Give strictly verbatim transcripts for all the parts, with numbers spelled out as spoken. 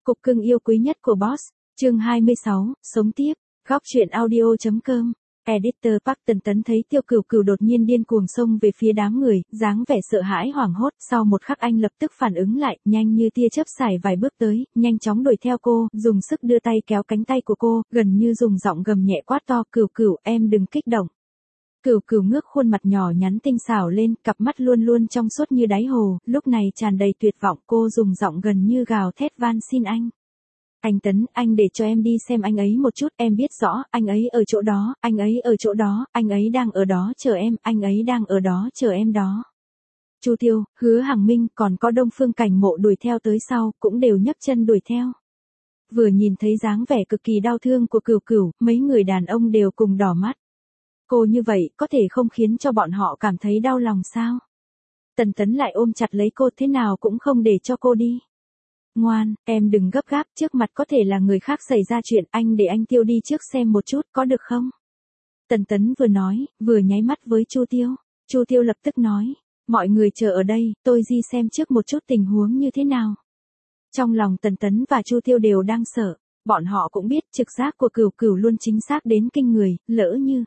Cục cưng yêu quý nhất của boss, chương hai mươi sáu, sống tiếp, góc truyện audio.com. Editor Park Tần Tấn thấy Tiêu Cửu Cửu đột nhiên điên cuồng xông về phía đám người, dáng vẻ sợ hãi hoảng hốt, sau một khắc anh lập tức phản ứng lại, nhanh như tia chớp xài vài bước tới, nhanh chóng đuổi theo cô, dùng sức đưa tay kéo cánh tay của cô, gần như dùng giọng gầm nhẹ quát to, "Cửu Cửu, em đừng kích động." Cửu Cửu ngước khuôn mặt nhỏ nhắn tinh xảo lên, cặp mắt luôn luôn trong suốt như đáy hồ, lúc này tràn đầy tuyệt vọng, cô dùng giọng gần như gào thét van xin anh. "Anh Tấn, anh để cho em đi xem anh ấy một chút, em biết rõ, anh ấy ở chỗ đó, anh ấy ở chỗ đó, anh ấy đang ở đó chờ em, anh ấy đang ở đó chờ em đó." Chu Tiêu, Hứa Hằng Minh, còn có Đông Phương Cảnh Mộ đuổi theo tới sau, cũng đều nhấc chân đuổi theo. Vừa nhìn thấy dáng vẻ cực kỳ đau thương của Cửu Cửu, mấy người đàn ông đều cùng đỏ mắt. Cô như vậy, có thể không khiến cho bọn họ cảm thấy đau lòng sao? Tần Tấn lại ôm chặt lấy cô, thế nào cũng không để cho cô đi. "Ngoan, em đừng gấp gáp, trước mặt có thể là người khác xảy ra chuyện, anh để anh Tiêu đi trước xem một chút, có được không?" Tần Tấn vừa nói, vừa nháy mắt với Chu Tiêu. Chu Tiêu lập tức nói, "Mọi người chờ ở đây, tôi đi xem trước một chút tình huống như thế nào." Trong lòng Tần Tấn và Chu Tiêu đều đang sợ, bọn họ cũng biết trực giác của Cửu Cửu luôn chính xác đến kinh người, lỡ như...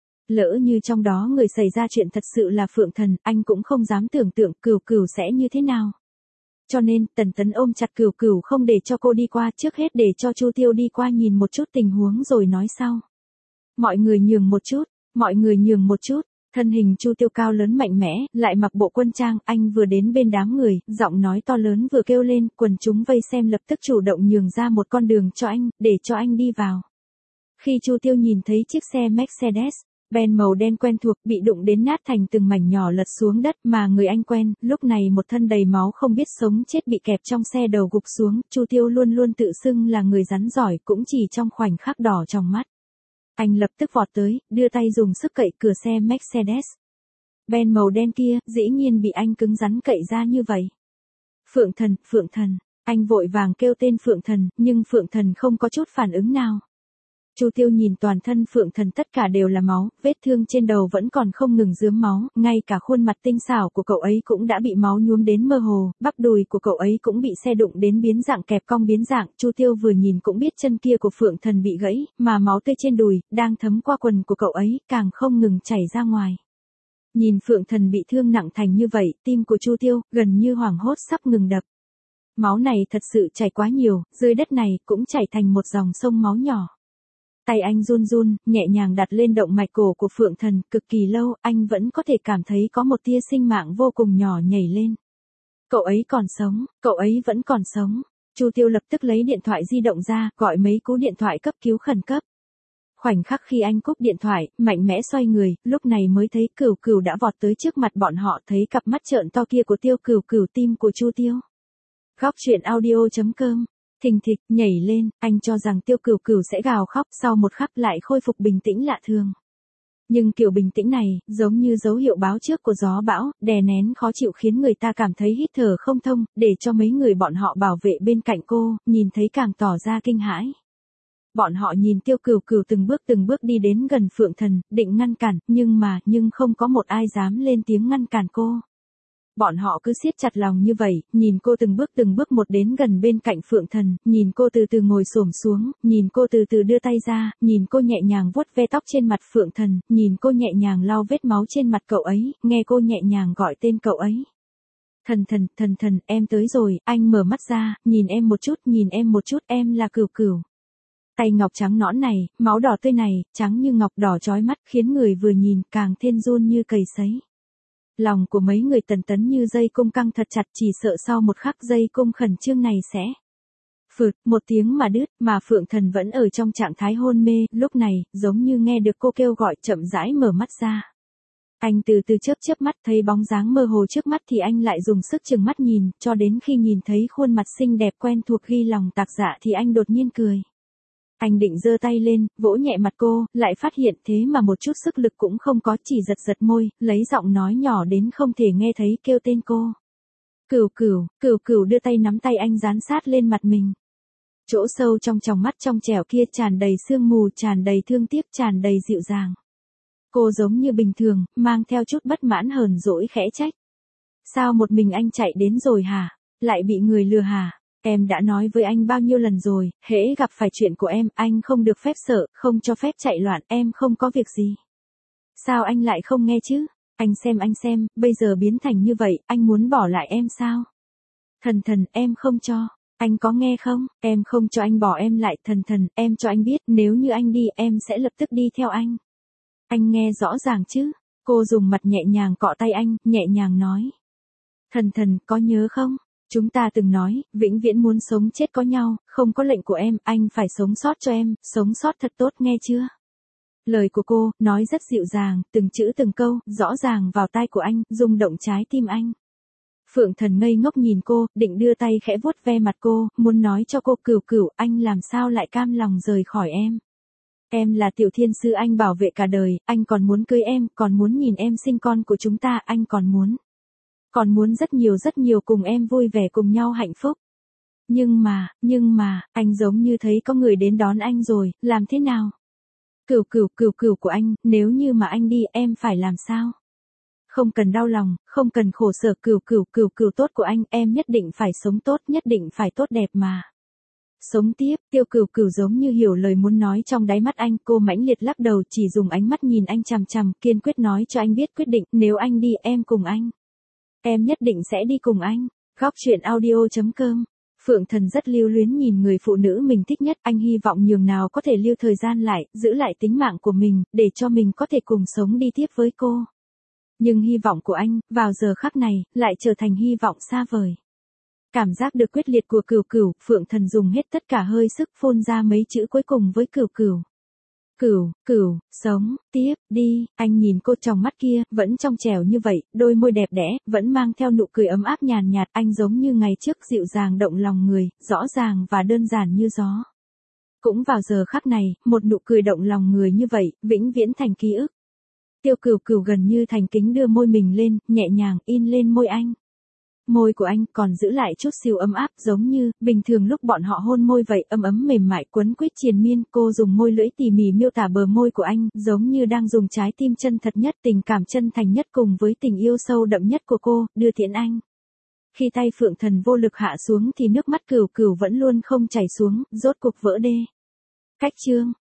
Lỡ như trong đó người xảy ra chuyện thật sự là Phượng Thần, anh cũng không dám tưởng tượng Cửu Cửu sẽ như thế nào. Cho nên, Tần Tấn ôm chặt Cửu Cửu không để cho cô đi qua, trước hết để cho Chu Tiêu đi qua nhìn một chút tình huống rồi nói sau. "Mọi người nhường một chút, mọi người nhường một chút." Thân hình Chu Tiêu cao lớn mạnh mẽ, lại mặc bộ quân trang, anh vừa đến bên đám người, giọng nói to lớn vừa kêu lên, quần chúng vây xem lập tức chủ động nhường ra một con đường cho anh, để cho anh đi vào. Khi Chu Tiêu nhìn thấy chiếc xe Mercedes Benz màu đen quen thuộc bị đụng đến nát thành từng mảnh nhỏ lật xuống đất, mà người anh quen, lúc này một thân đầy máu không biết sống chết bị kẹp trong xe đầu gục xuống, Chu Tiêu luôn luôn tự xưng là người rắn giỏi, cũng chỉ trong khoảnh khắc đỏ trong mắt. Anh lập tức vọt tới, đưa tay dùng sức cậy cửa xe Mercedes Benz màu đen kia, dĩ nhiên bị anh cứng rắn cậy ra như vậy. "Phượng Thần, Phượng Thần." Anh vội vàng kêu tên Phượng Thần, nhưng Phượng Thần không có chút phản ứng nào. Chu Tiêu nhìn toàn thân Phượng Thần tất cả đều là máu, vết thương trên đầu vẫn còn không ngừng rướm máu, ngay cả khuôn mặt tinh xảo của cậu ấy cũng đã bị máu nhuốm đến mơ hồ, bắp đùi của cậu ấy cũng bị xe đụng đến biến dạng kẹp cong biến dạng, Chu Tiêu vừa nhìn cũng biết chân kia của Phượng Thần bị gãy, mà máu tươi trên đùi, đang thấm qua quần của cậu ấy, càng không ngừng chảy ra ngoài. Nhìn Phượng Thần bị thương nặng thành như vậy, tim của Chu Tiêu, gần như hoảng hốt sắp ngừng đập. Máu này thật sự chảy quá nhiều, dưới đất này, cũng chảy thành một dòng sông máu nhỏ. Tay anh run run, nhẹ nhàng đặt lên động mạch cổ của Phượng Thần, cực kỳ lâu, anh vẫn có thể cảm thấy có một tia sinh mạng vô cùng nhỏ nhảy lên. Cậu ấy còn sống, cậu ấy vẫn còn sống. Chu Tiêu lập tức lấy điện thoại di động ra, gọi mấy cú điện thoại cấp cứu khẩn cấp. Khoảnh khắc khi anh cúp điện thoại, mạnh mẽ xoay người, lúc này mới thấy Cửu Cửu đã vọt tới trước mặt bọn họ, thấy cặp mắt trợn to kia của Tiêu Cửu Cửu, tim của Chu Tiêu. Góc truyện audio.com. Thình thịch, nhảy lên, anh cho rằng Tiêu Cửu Cửu sẽ gào khóc, sau một khắc lại khôi phục bình tĩnh lạ thường. Nhưng kiểu bình tĩnh này, giống như dấu hiệu báo trước của gió bão, đè nén khó chịu khiến người ta cảm thấy hít thở không thông, để cho mấy người bọn họ bảo vệ bên cạnh cô, nhìn thấy càng tỏ ra kinh hãi. Bọn họ nhìn Tiêu Cửu Cửu từng bước từng bước đi đến gần Phượng Thần, định ngăn cản, nhưng mà, nhưng không có một ai dám lên tiếng ngăn cản cô. Bọn họ cứ siết chặt lòng như vậy, nhìn cô từng bước từng bước một đến gần bên cạnh Phượng Thần, nhìn cô từ từ ngồi xổm xuống, nhìn cô từ từ đưa tay ra, nhìn cô nhẹ nhàng vuốt ve tóc trên mặt Phượng Thần, nhìn cô nhẹ nhàng lau vết máu trên mặt cậu ấy, nghe cô nhẹ nhàng gọi tên cậu ấy. "Thần Thần, Thần Thần, em tới rồi." Anh mở mắt ra, nhìn em một chút, nhìn em một chút, em là Cửu Cửu. Tay ngọc trắng nõn này, máu đỏ tươi này, trắng như ngọc đỏ chói mắt, khiến người vừa nhìn càng thêm run như cầy sấy. Lòng của mấy người Tần Tấn như dây cung căng thật chặt, chỉ sợ sau một khắc dây cung khẩn trương này sẽ phượt một tiếng mà đứt, mà Phượng Thần vẫn ở trong trạng thái hôn mê, lúc này, giống như nghe được cô kêu gọi, chậm rãi mở mắt ra. Anh từ từ chớp chớp mắt, thấy bóng dáng mơ hồ trước mắt thì anh lại dùng sức chừng mắt nhìn, cho đến khi nhìn thấy khuôn mặt xinh đẹp quen thuộc ghi lòng tạc dạ thì anh đột nhiên cười. Anh định giơ tay lên, vỗ nhẹ mặt cô, lại phát hiện thế mà một chút sức lực cũng không có, chỉ giật giật môi, lấy giọng nói nhỏ đến không thể nghe thấy kêu tên cô. "Cửu Cửu." Cửu Cửu đưa tay nắm tay anh dán sát lên mặt mình. Chỗ sâu trong tròng mắt trong trẻo kia tràn đầy sương mù, tràn đầy thương tiếc, tràn đầy dịu dàng. Cô giống như bình thường, mang theo chút bất mãn hờn dỗi khẽ trách. "Sao một mình anh chạy đến rồi hả? Lại bị người lừa hả?" Em đã nói với anh bao nhiêu lần rồi, hễ gặp phải chuyện của em, anh không được phép sợ, không cho phép chạy loạn, em không có việc gì. Sao anh lại không nghe chứ? Anh xem anh xem, bây giờ biến thành như vậy, anh muốn bỏ lại em sao? Thần thần, em không cho. Anh có nghe không? Em không cho anh bỏ em lại, thần thần, em cho anh biết, nếu như anh đi, em sẽ lập tức đi theo anh. Anh nghe rõ ràng chứ? Cô dùng mặt nhẹ nhàng cọ tay anh, nhẹ nhàng nói. Thần thần, có nhớ không? Chúng ta từng nói, vĩnh viễn muốn sống chết có nhau, không có lệnh của em, anh phải sống sót cho em, sống sót thật tốt nghe chưa? Lời của cô, nói rất dịu dàng, từng chữ từng câu, rõ ràng vào tai của anh, rung động trái tim anh. Phượng Thần ngây ngốc nhìn cô, định đưa tay khẽ vuốt ve mặt cô, muốn nói cho cô Cửu Cửu, anh làm sao lại cam lòng rời khỏi em. Em là tiểu thiên sư anh bảo vệ cả đời, anh còn muốn cưới em, còn muốn nhìn em sinh con của chúng ta, anh còn muốn. Còn muốn rất nhiều rất nhiều cùng em vui vẻ cùng nhau hạnh phúc. Nhưng mà, nhưng mà, anh giống như thấy có người đến đón anh rồi, làm thế nào? Cửu Cửu Cửu Cửu của anh, nếu như mà anh đi em phải làm sao? Không cần đau lòng, không cần khổ sở, Cửu Cửu Cửu Cửu tốt của anh, em nhất định phải sống tốt, nhất định phải tốt đẹp mà. Sống tiếp, Tiêu Cửu Cửu giống như hiểu lời muốn nói trong đáy mắt anh, cô mãnh liệt lắc đầu, chỉ dùng ánh mắt nhìn anh chằm chằm, kiên quyết nói cho anh biết quyết định, nếu anh đi, em cùng anh. Em nhất định sẽ đi cùng anh. Góc truyện audio chấm com. Phượng Thần rất lưu luyến nhìn người phụ nữ mình thích nhất, anh hy vọng nhường nào có thể lưu thời gian lại, giữ lại tính mạng của mình, để cho mình có thể cùng sống đi tiếp với cô. Nhưng hy vọng của anh, vào giờ khắc này, lại trở thành hy vọng xa vời. Cảm giác được quyết liệt của Cửu Cửu, Phượng Thần dùng hết tất cả hơi sức phun ra mấy chữ cuối cùng với Cửu Cửu. Cửu, Cửu, sống, tiếp, đi, anh nhìn cô trong mắt kia, vẫn trong trẻo như vậy, đôi môi đẹp đẽ, vẫn mang theo nụ cười ấm áp nhàn nhạt, anh giống như ngày trước dịu dàng động lòng người, rõ ràng và đơn giản như gió. Cũng vào giờ khắc này, một nụ cười động lòng người như vậy, vĩnh viễn thành ký ức. Tiêu Cửu Cửu gần như thành kính đưa môi mình lên, nhẹ nhàng, in lên môi anh. Môi của anh còn giữ lại chút siêu ấm áp giống như, bình thường lúc bọn họ hôn môi vậy, ấm ấm mềm mại quấn quýt triền miên, cô dùng môi lưỡi tỉ mỉ miêu tả bờ môi của anh, giống như đang dùng trái tim chân thật nhất, tình cảm chân thành nhất cùng với tình yêu sâu đậm nhất của cô, đưa tiễn anh. Khi tay Phượng Thần vô lực hạ xuống thì nước mắt Cửu Cửu vẫn luôn không chảy xuống, rốt cuộc vỡ đê. Cách chương.